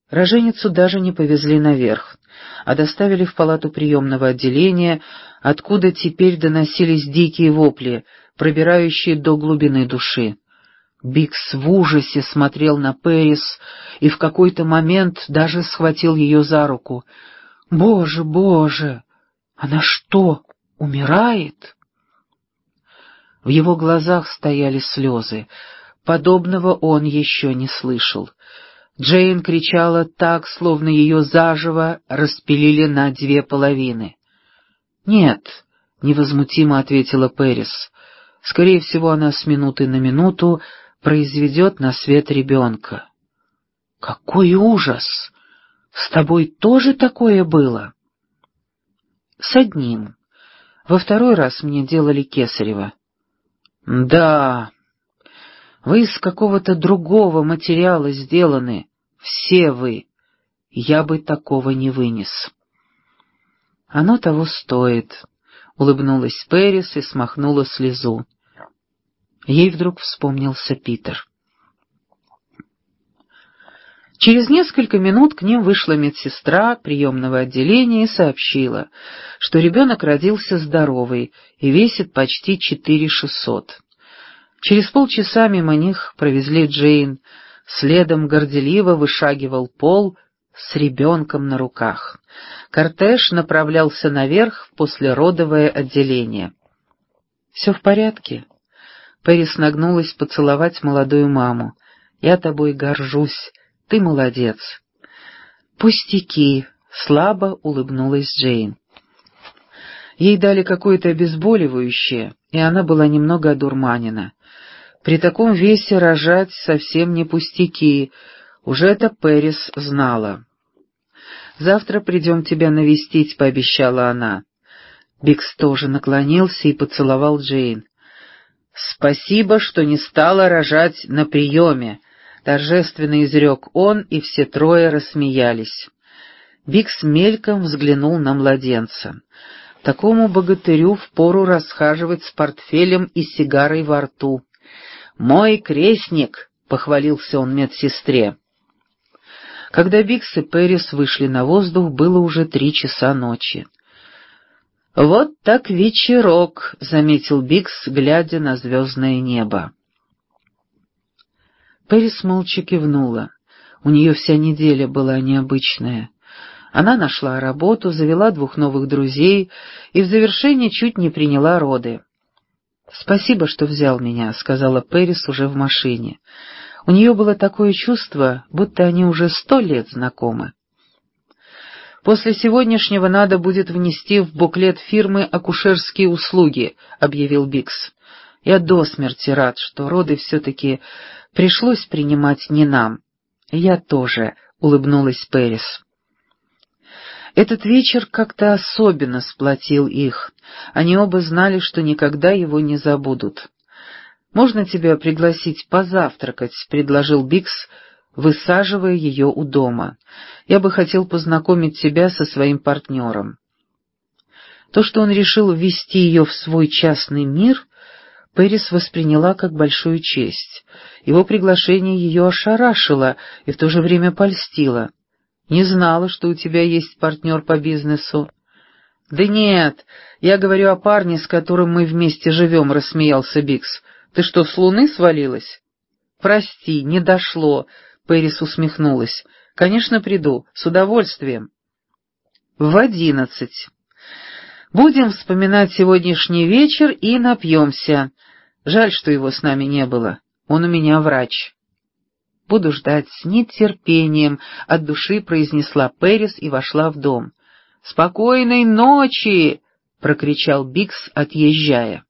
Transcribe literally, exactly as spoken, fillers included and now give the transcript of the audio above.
Роженицу даже не повезли наверх, а доставили в палату приемного отделения, откуда теперь доносились дикие вопли, пробирающие до глубины души. Бикс в ужасе смотрел на Пэрис и в какой-то момент даже схватил ее за руку. «Боже, боже! Она что, умирает?» В его глазах стояли слезы. Подобного он еще не слышал. Джейн кричала так, словно ее заживо распилили на две половины. «Нет», — невозмутимо ответила Пэрис, — «скорее всего, она с минуты на минуту произведет на свет ребенка». «Какой ужас! С тобой тоже такое было?» «С одним. Во второй раз мне делали кесарево». «Да, вы из какого-то другого материала сделаны, все вы. Я бы такого не вынес». «Оно того стоит», — улыбнулась Пэрис и смахнула слезу. Ей вдруг вспомнился Питер. Через несколько минут к ним вышла медсестра приемного отделения и сообщила, что ребенок родился здоровый и весит почти четыре шестьсот. Через полчаса мимо них провезли Джейн, следом горделиво вышагивал Пол с ребенком на руках. Кортеж направлялся наверх в послеродовое отделение. «Все в порядке?» Пэрис нагнулась поцеловать молодую маму. «Я тобой горжусь. Ты молодец». «Пустяки», — слабо улыбнулась Джейн. Ей дали какое-то обезболивающее, и она была немного одурманена. При таком весе рожать совсем не пустяки, уже это Пэрис знала. «Завтра придем тебя навестить», — пообещала она. Бикс тоже наклонился и поцеловал Джейн. «Спасибо, что не стала рожать на приеме», — торжественно изрек он, и все трое рассмеялись. Бикс мельком взглянул на младенца. Такому богатырю впору расхаживать с портфелем и сигарой во рту. «Мой крестник», — похвалился он медсестре. Когда Бикс и Пэрис вышли на воздух, было уже три часа ночи. «Вот так вечерок», — заметил Бикс, глядя на звездное небо. Пэрис молча кивнула. У нее вся неделя была необычная. Она нашла работу, завела двух новых друзей и в завершение чуть не приняла роды. «Спасибо, что взял меня», — сказала Пэрис уже в машине. У нее было такое чувство, будто они уже сто лет знакомы. «После сегодняшнего надо будет внести в буклет фирмы акушерские услуги», — объявил Бикс. «Я до смерти рад, что роды все-таки пришлось принимать не нам». «Я тоже», — улыбнулась Пэрис. Этот вечер как-то особенно сплотил их. Они оба знали, что никогда его не забудут. «Можно тебя пригласить позавтракать?» — предложил Бикс, высаживая ее у дома. «Я бы хотел познакомить тебя со своим партнером». То, что он решил ввести ее в свой частный мир, Пэрис восприняла как большую честь. Его приглашение ее ошарашило и в то же время польстило. «Не знала, что у тебя есть партнер по бизнесу». «Да нет, я говорю о парне, с которым мы вместе живем», — рассмеялся Бикс. «Ты что, с луны свалилась?» «Прости, не дошло», — Пэрис усмехнулась. «Конечно, приду, с удовольствием». «В одиннадцать. Будем вспоминать сегодняшний вечер и напьемся. Жаль, что его с нами не было. Он у меня врач». «Буду ждать с нетерпением», — от души произнесла Пэрис и вошла в дом. «Спокойной ночи!» — прокричал Бикс, отъезжая.